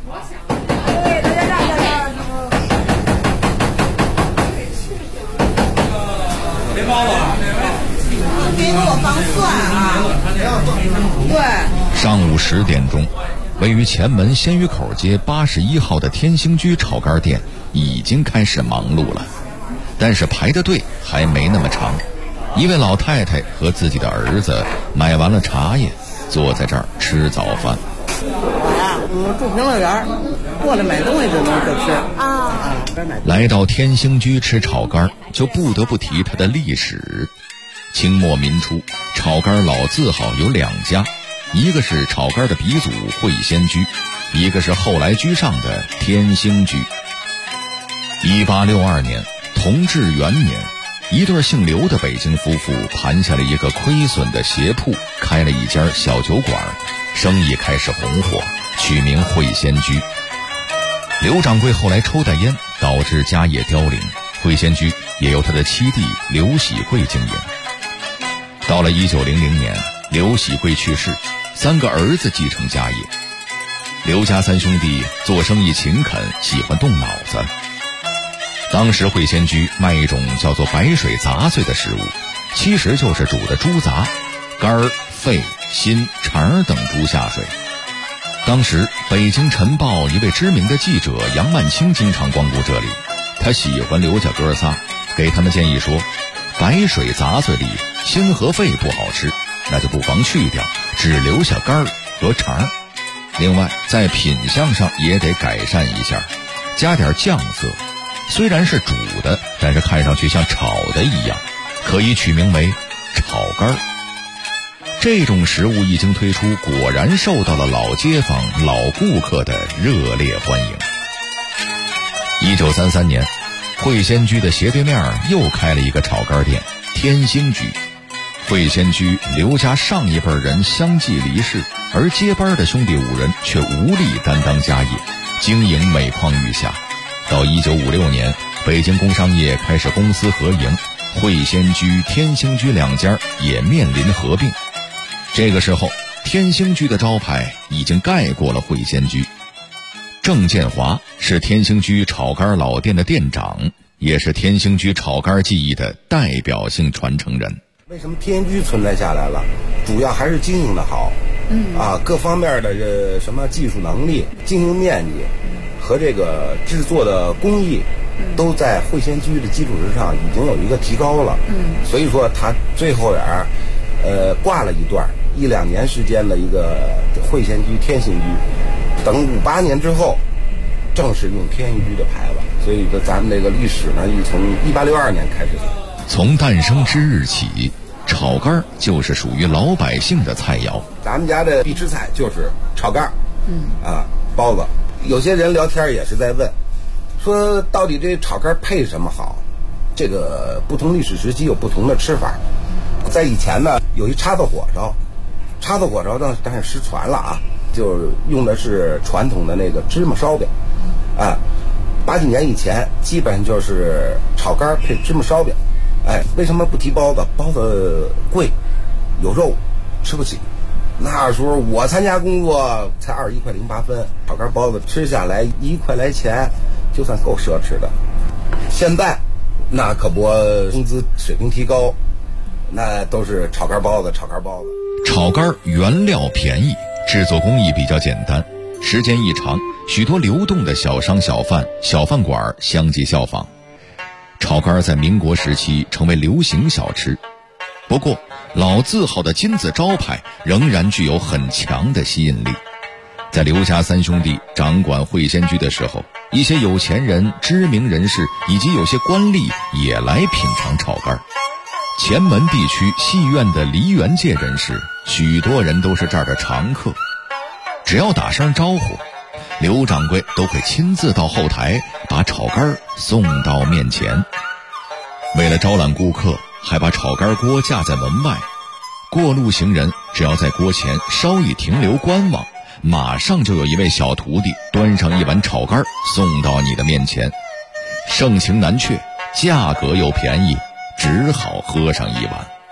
别包了，别给我放蒜啊！对。 上午10点钟，位于前门鲜鱼口街81号的天兴居炒肝店已经开始忙碌了，但是排的队还没那么长。一位老太太和自己的儿子买完了茶叶，坐在这儿吃早饭。 我呀，住平乐园，过来买东西就能吃啊。 来到天兴居吃炒肝，就不得不提它的历史。清末民初，炒肝老字号有2家，一个是炒肝的鼻祖会仙居，一个是后来居上的天兴居。1862年，同治元年，一对姓刘的北京夫妇盘下了一个亏损的鞋铺，开了一家小酒馆，生意开始红火，取名会仙居。刘掌柜后来抽大烟，导致家业凋零，会仙居也由他的妻弟刘喜贵经营。到了1900年，刘喜贵去世，3个儿子继承家业。刘家3兄弟做生意勤恳，喜欢动脑子。当时会仙居卖一种叫做白水杂碎的食物，其实就是煮的猪杂，肝、肺、心、肠等猪下水。当时北京晨报一位知名的记者杨曼青经常光顾这里，他喜欢刘家哥仨，给他们建议说，白水杂碎里心和肺不好吃，那就不妨去掉，只留下肝和肠。另外在品相上也得改善一下，加点酱色，虽然是煮的，但是看上去像炒的一样，可以取名为炒肝。这种食物一经推出，果然受到了老街坊、老顾客的热烈欢迎。1933年，会仙居的斜对面又开了一个炒肝店天兴居。会仙居刘家上一辈人相继离世，而接班的兄弟5人却无力担当家业，经营每况愈下。到1956年，北京工商业开始公私合营，会仙居、天兴居2家也面临合并。这个时候，天兴居的招牌已经盖过了会仙居。郑建华是天兴居炒肝老店的店长，也是天兴居炒肝技艺的代表性传承人。 为什么天兴居存在下来了？主要还是经营的好，各方面的什么技术能力、经营面积和这个制作的工艺，都在会仙居的基础之上已经有一个提高了。所以说他最后挂了一段1-2年时间的一个会仙居、天兴居，等58年之后，正式用天兴居的牌子。所以说咱们这个历史呢，从1862年开始。 从诞生之日起，炒肝就是属于老百姓的菜肴。 咱们家的必吃菜就是炒肝，包子。有些人聊天也是在问，说到底这炒肝配什么好？这个不同历史时期有不同的吃法。在以前呢，有一叉子火烧呢，但是失传了啊，就用的是传统的那个芝麻烧饼，80几年以前基本就是炒肝配芝麻烧饼。为什么不提包子？包子贵，有肉，吃不起。那时候我参加工作才21块08分，炒肝包子吃下来1块来钱，就算够奢侈的。现在那可不，工资水平提高，那都是炒肝包子。 炒肝原料便宜，制作工艺比较简单，时间一长，许多流动的小商小贩、小饭馆相继效仿。炒肝在民国时期成为流行小吃，不过老字号的金字招牌仍然具有很强的吸引力。在刘家3兄弟掌管会仙居的时候，一些有钱人、知名人士以及有些官吏也来品尝炒肝。前门地区戏院的梨园界人士，许多人都是这儿的常客。只要打声招呼，刘掌柜都会亲自到后台把炒肝送到面前。为了招揽顾客，还把炒肝锅架在门外，过路行人只要在锅前稍一停留观望，马上就有一位小徒弟端上一碗炒肝送到你的面前。盛情难却，价格又便宜，只好喝上一碗。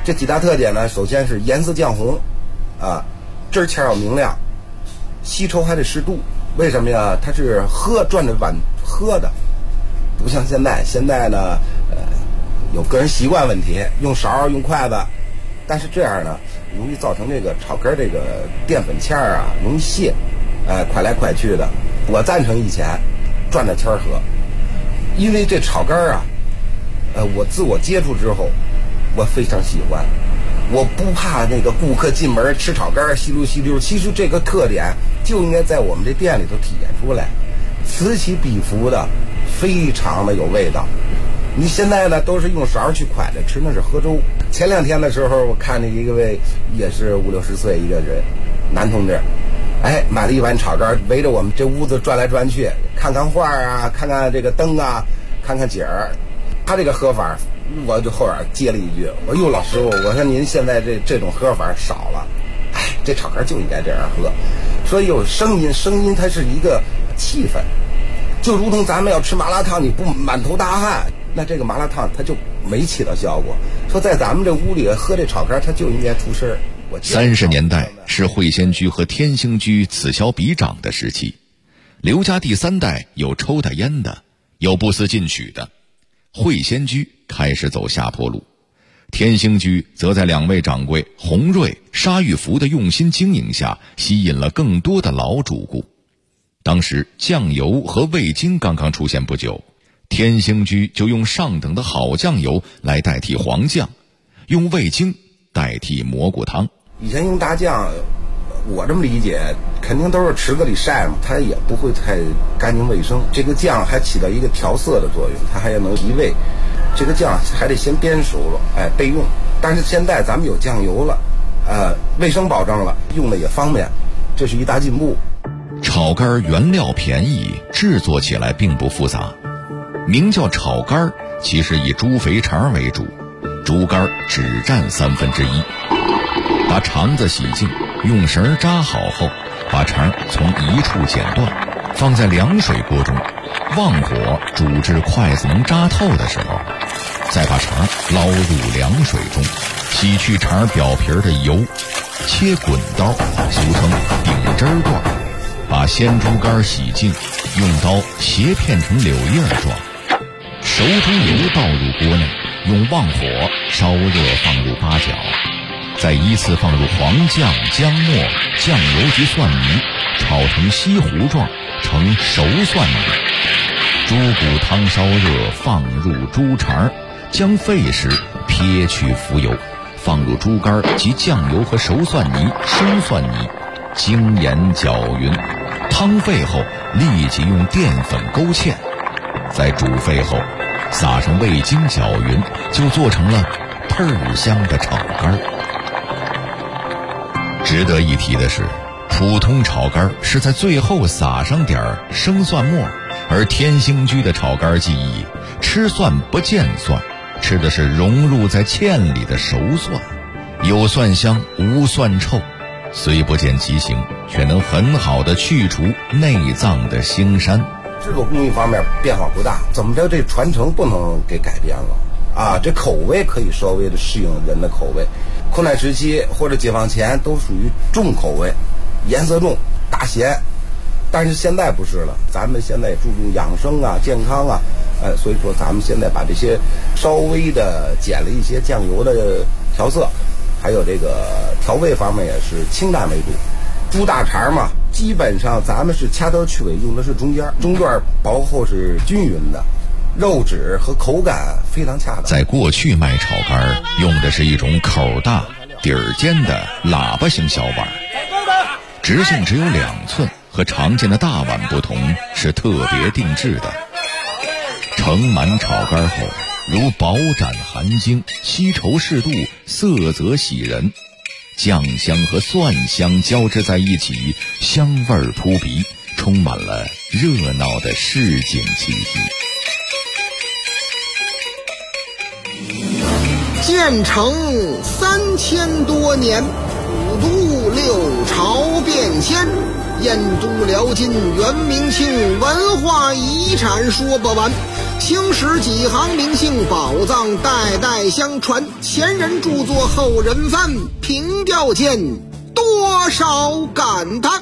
这几大特点呢，首先是颜色酱红，汁儿要明亮，稀稠还得适度。为什么呀？它是转着碗喝的，不像现在呢，有个人习惯问题，用勺用筷子，但是这样呢，容易造成这个炒根这个淀粉签啊容易泄，快来快去的。我赞成以前转着签喝，因为这炒肝啊，我自我接触之后，我非常喜欢。我不怕那个顾客进门吃炒肝稀溜稀溜，其实这个特点就应该在我们这店里头体现出来，此起彼伏的，非常的有味道。你现在呢都是用勺去蒯着吃，那是喝粥。前2天的时候，我看着一位也是50-60岁一个人，男同志，买了一碗炒肝，围着我们这屋子转来转去，看看画啊，看看这个灯啊，看看景儿。他这个喝法，我就后边接了一句：“我哟，老师傅，我说您现在这种喝法少了，这炒肝就应该这样喝。”所以有声音它是一个气氛，就如同咱们要吃麻辣烫，你不满头大汗，那这个麻辣烫它就没起到效果。说在咱们这屋里喝这炒肝，它就应该出事儿。 30年代是会仙居和天兴居此消彼长的时期，刘家第3代有抽大烟的，有不思进取的。会仙居开始走下坡路，天兴居则在2位掌柜洪瑞、沙玉福的用心经营下，吸引了更多的老主顾。当时酱油和味精刚刚出现不久，天兴居就用上等的好酱油来代替黄酱，用味精代替蘑菇汤。 以前用大酱，我这么理解，肯定都是池子里晒嘛，它也不会太干净卫生。这个酱还起到一个调色的作用，它还能提味。这个酱还得先煸熟了，备用。但是现在咱们有酱油了，卫生保证了，用的也方便，这是一大进步。 炒肝原料便宜，制作起来并不复杂。名叫炒肝，其实以猪肥肠为主，猪肝只占1/3。把肠子洗净，用绳扎好后，把肠从一处剪断，放在凉水锅中，旺火煮至筷子能扎透的时候，再把肠捞入凉水中，洗去肠表皮的油，切滚刀，俗称顶汁段，把鲜猪肝洗净，用刀斜片成柳叶状，熟猪油倒入锅内，用旺火烧热，放入八角，再依次放入黄酱、姜末、酱油及蒜泥，炒成稀糊状，成熟蒜泥。猪骨汤烧热，放入猪肠，将沸时撇去浮油，放入猪肝及酱油和熟蒜泥、生蒜泥，精盐搅匀。汤沸后，立即用淀粉勾芡，在煮沸后，撒上味精搅匀，就做成了倍儿香的炒肝。值得一提的是，普通炒肝是在最后撒上点生蒜末，而天兴居的炒肝技艺，吃蒜不见蒜，吃的是融入在芡里的熟蒜，有蒜香无蒜臭，虽不见极刑，却能很好的去除内脏的腥膻。 制作工艺方面变化不大，怎么着这传承不能给改变了啊？这口味可以稍微的适应人的口味。困难时期或者解放前都属于重口味，颜色重大咸，但是现在不是了，咱们现在也注重养生啊、健康啊，所以说咱们现在把这些稍微的减了一些酱油的调色，还有这个调味方面也是清淡为主。猪大肠嘛，基本上咱们是掐头去尾，用的是中段薄厚是均匀的，肉质和口感非常恰当。 在过去卖炒肝用的是一种口大底儿尖的喇叭形小碗，直径只有2寸，和常见的大碗不同，是特别定制的。盛满炒肝后，如饱盏含精，稀稠适度，色泽喜人，酱香和蒜香交织在一起，香味扑鼻，充满了热闹的市井气息。 建成3000多年，五都六朝变迁，燕都辽金元明清，文化遗产说不完。 青史几行名姓，宝藏代代相传。前人著作后人翻，凭吊见多少感叹。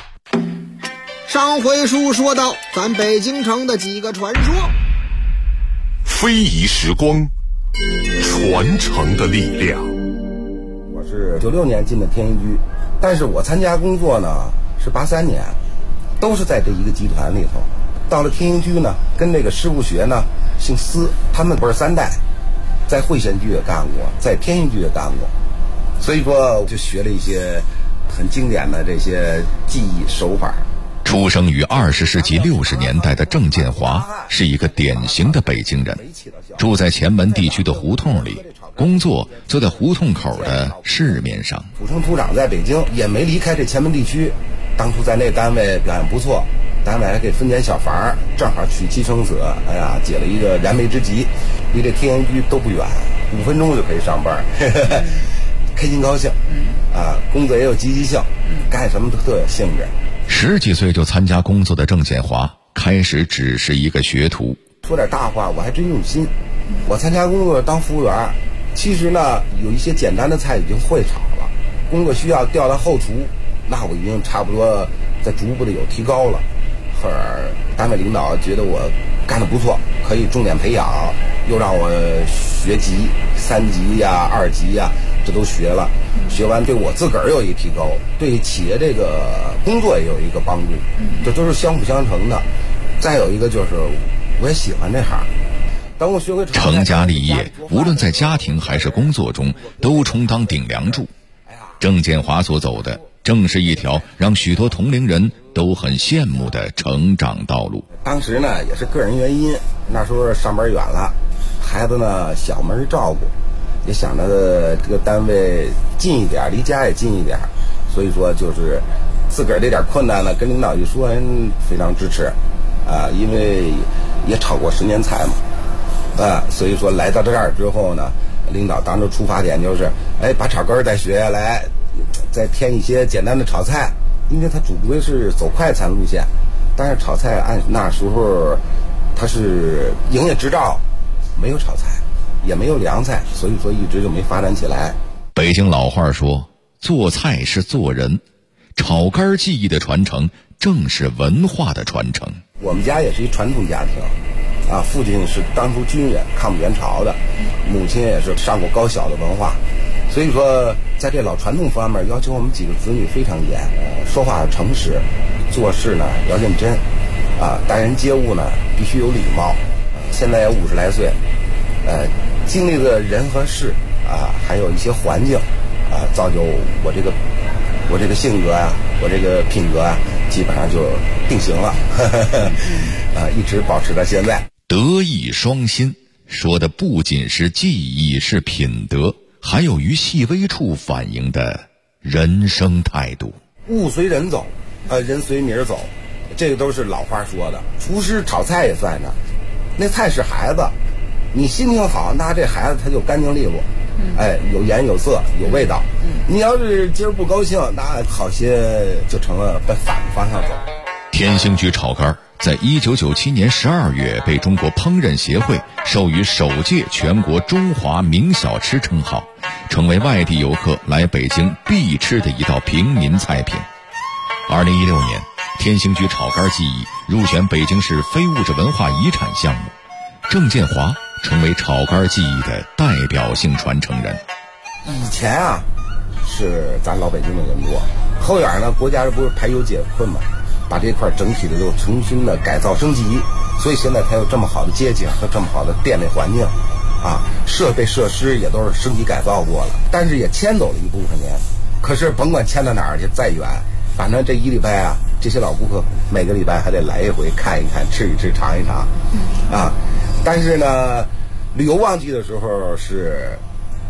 上回书说到咱北京城的几个传说。 非遗时光，传承的力量。 我是96年进的天一居，但是我参加工作呢是83年，都是在这一个集团里头。到了天一居呢，跟这个师傅学呢，姓司，他们不是3代，在会仙居也干过，在天一居也干过，所以说就学了一些很经典的这些技艺手法。 出生于20世纪60年代的郑建华是一个典型的北京人，住在前门地区的胡同里，工作就在胡同口的市面上。 土生土长在北京，也没离开这前门地区。当初在那单位表现不错，单位还给分间小房，正好娶妻生子，哎呀，解了一个燃眉之急。离这天一居都不远，5分钟就可以上班，开心高兴啊，工作也有积极性，干什么都特有兴致。 10几岁就参加工作的郑建华开始只是一个学徒。 说点大话，我还真用心。我参加工作当服务员，其实呢有一些简单的菜已经会炒了，工作需要调到后厨，那我已经差不多在逐步的有提高了。后来单位领导觉得我干得不错，可以重点培养，又让我学级，3级呀、2级呀，这都学了。学完对我自个儿有一个提高，对企业这个工作也有一个帮助，这都是相辅相成的。再有一个就是我也喜欢这行。当我学会成家立业，无论在家庭还是工作中都充当顶梁柱。郑建华所走的正是一条让许多同龄人都很羡慕的成长道路。 当时呢也是个人原因，那时候上班远了，孩子呢小没人照顾，也想着这个单位近一点，离家也近一点，所以说就是自个儿这点困难呢跟领导一说，人非常支持啊，因为也炒过10年菜嘛，啊，所以说来到这儿之后呢，领导当时出发点就是，把炒肝再学下来，再添一些简单的炒菜，因为他主归是走快餐路线，但是炒菜按那时候他是营业执照，没有炒菜，也没有凉菜，所以说一直就没发展起来。 北京老话说，做菜是做人，炒肝技艺的传承正是文化的传承。 我们家也是一传统家庭啊，父亲是当初军人，抗美援朝的，母亲也是上过高小的文化，所以说在这老传统方面要求我们几个子女非常严，说话诚实，做事呢要认真啊，待人接物呢必须有礼貌。现在也50来岁，经历的人和事啊，还有一些环境啊，造就我这个性格啊，我这个品格啊，基本上就定型了，一直保持到现在。 德艺双馨，说的不仅是技艺，是品德，还有于细微处反映的人生态度。 物随人走，人随名走，这个都是老话说的。厨师炒菜也算着，那菜是孩子，你心情好，那这孩子他就干净利落，有颜有色有味道。你要是今儿不高兴，那好些就成了奔反的方向走。 天兴居炒肝在1997年12月被中国烹饪协会授予首届全国中华名小吃称号，成为外地游客来北京必吃的一道平民菜品。2016年，天兴居炒肝技艺入选北京市非物质文化遗产项目，郑建华成为炒肝技艺的代表性传承人。 以前啊是咱老北京的人多，后眼呢国家不是排忧解困嘛，把这块整体的又重新的改造升级，所以现在才有这么好的街景和这么好的店内环境啊，设备设施也都是升级改造过了，但是也迁走了一部分人。可是甭管迁到哪儿去再远，反正这1礼拜啊，这些老顾客每个礼拜还得来一回看一看吃一吃尝一尝啊。但是呢旅游旺季的时候是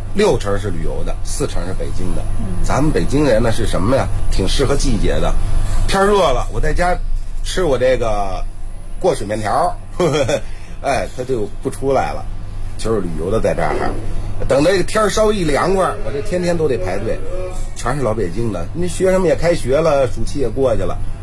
6成是旅游的，4成是北京的。咱们北京人呢是什么呀，挺适合季节的，天热了我在家吃我这个过水面条，它就不出来了，就是旅游的在这儿。等这个天稍微一凉快，我这天天都得排队，全是老北京的。那学生们也开学了，暑期也过去了，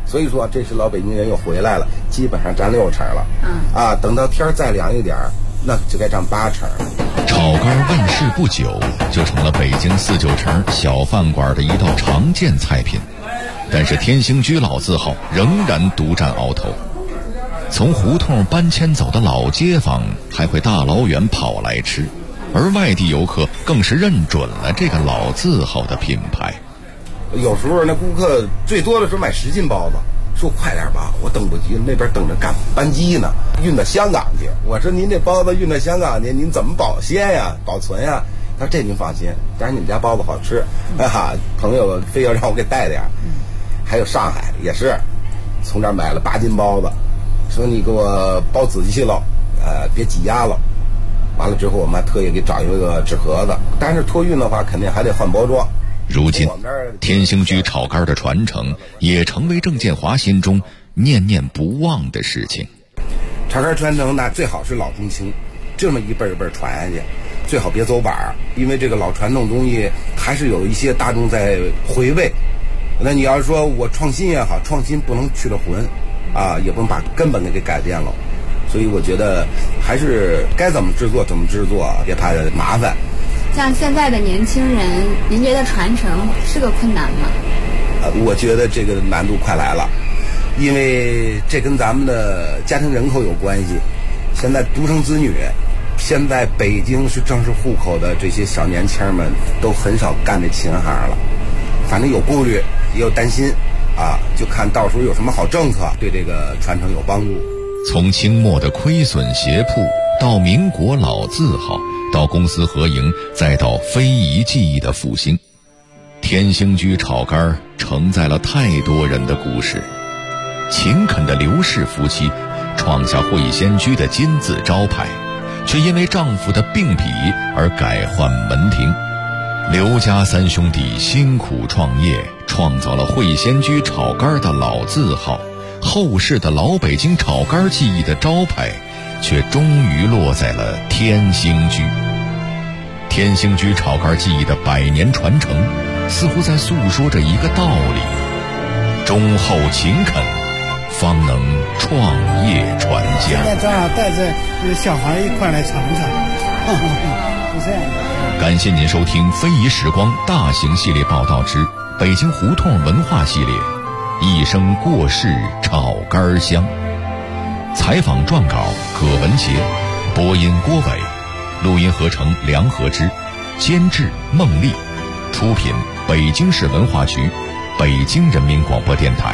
所以说这次老北京人又回来了，基本上占6成了。等到天再凉一点，那就该占8成。 炒肝问世不久，就成了北京4、9成小饭馆的一道常见菜品。但是天兴居老字号仍然独占鳌头，从胡同搬迁走的老街坊还会大老远跑来吃，而外地游客更是认准了这个老字号的品牌。 有时候那顾客最多的时候买10斤包子，说快点吧，我等不及，那边等着赶班机呢，运到香港去。我说您这包子运到香港去，您怎么保鲜呀、保存呀？他说这您放心，但是你们家包子好吃，朋友非要让我给带点。还有上海也是，从这儿买了8斤包子，说你给我包仔细了，别挤压了。完了之后，我们还特意给找一个纸盒子，但是托运的话，肯定还得换包装。 如今，天兴居炒肝的传承也成为郑建华心中念念不忘的事情。 炒肝传承那最好是老中青，这么一辈一辈传下去，最好别走板，因为这个老传统东西还是有一些大众在回味。那你要是说我创新也好，创新不能去了魂，也不能把根本的给改变了。所以我觉得还是该怎么制作怎么制作，别怕麻烦。 像现在的年轻人，您觉得传承是个困难吗？ 我觉得这个难度快来了，因为这跟咱们的家庭人口有关系。现在独生子女，现在北京是正式户口的这些小年轻们都很少干这琴行了，反正有顾虑也有担心就看到时候有什么好政策对这个传承有帮助。 从清末的亏损鞋铺到民国老字号，到公私合营，再到非遗技艺的复兴，天兴居炒肝承载了太多人的故事。勤恳的刘氏夫妻创下会仙居的金字招牌，却因为丈夫的病痞而改换门庭。刘家3兄弟辛苦创业，创造了会仙居炒肝的老字号，后世的老北京炒肝技艺的招牌却终于落在了天兴居。天兴居炒肝技艺的100年传承，似乎在诉说着一个道理：忠厚勤恳，方能创业传家。 现在正好带着小孩一块来尝尝，就这样。 感谢您收听非遗时光大型系列报道之北京胡同文化系列，一生过世炒肝香。采访撰稿葛文杰，播音郭伟，录音合成梁和之，监制孟丽，出品北京市文化局，北京人民广播电台。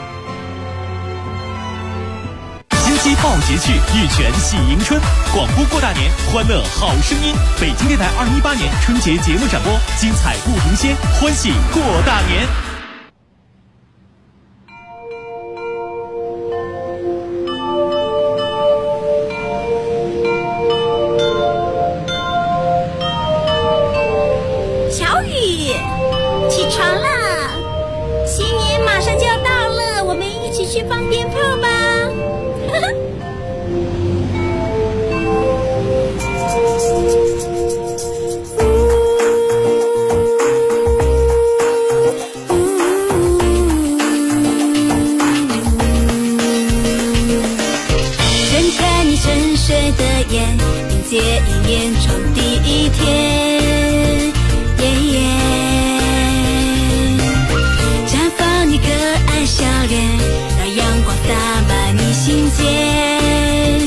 金鸡报捷趣，玉泉喜迎春，广播过大年，欢乐好声音。北京电台2018年春节节目展播，精彩不同先，欢喜过大年。 小雨，起床啦！新年马上就要到了，我们一起去放鞭炮吧！ 睁开你沉睡的眼，迎接一年中第一天。绽放你可爱笑脸，让阳光洒满你心间。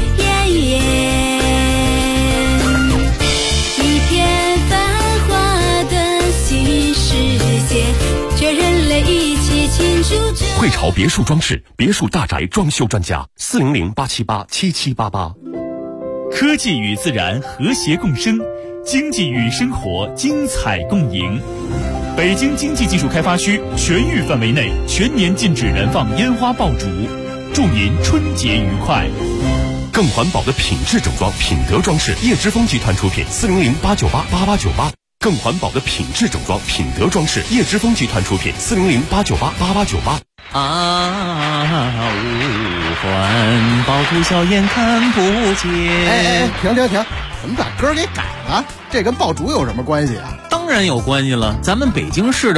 一片繁华的新世界，全人类一起庆祝着。 汇潮别墅装饰，别墅大宅装修专家，400-878-7788。 科技与自然和谐共生，经济与生活精彩共赢。北京经济技术开发区全域范围内全年禁止燃放烟花爆竹，祝您春节愉快。 更环保的品质整装，品德装饰，叶之峰集团出品，400-898-8898。更环保的品质整装，品德装饰，叶之峰集团出品，400-898-8898。 五环爆竹硝烟看不见。 停！怎么把歌给改了？这跟爆竹有什么关系啊？ 当然有关系了，咱们北京市的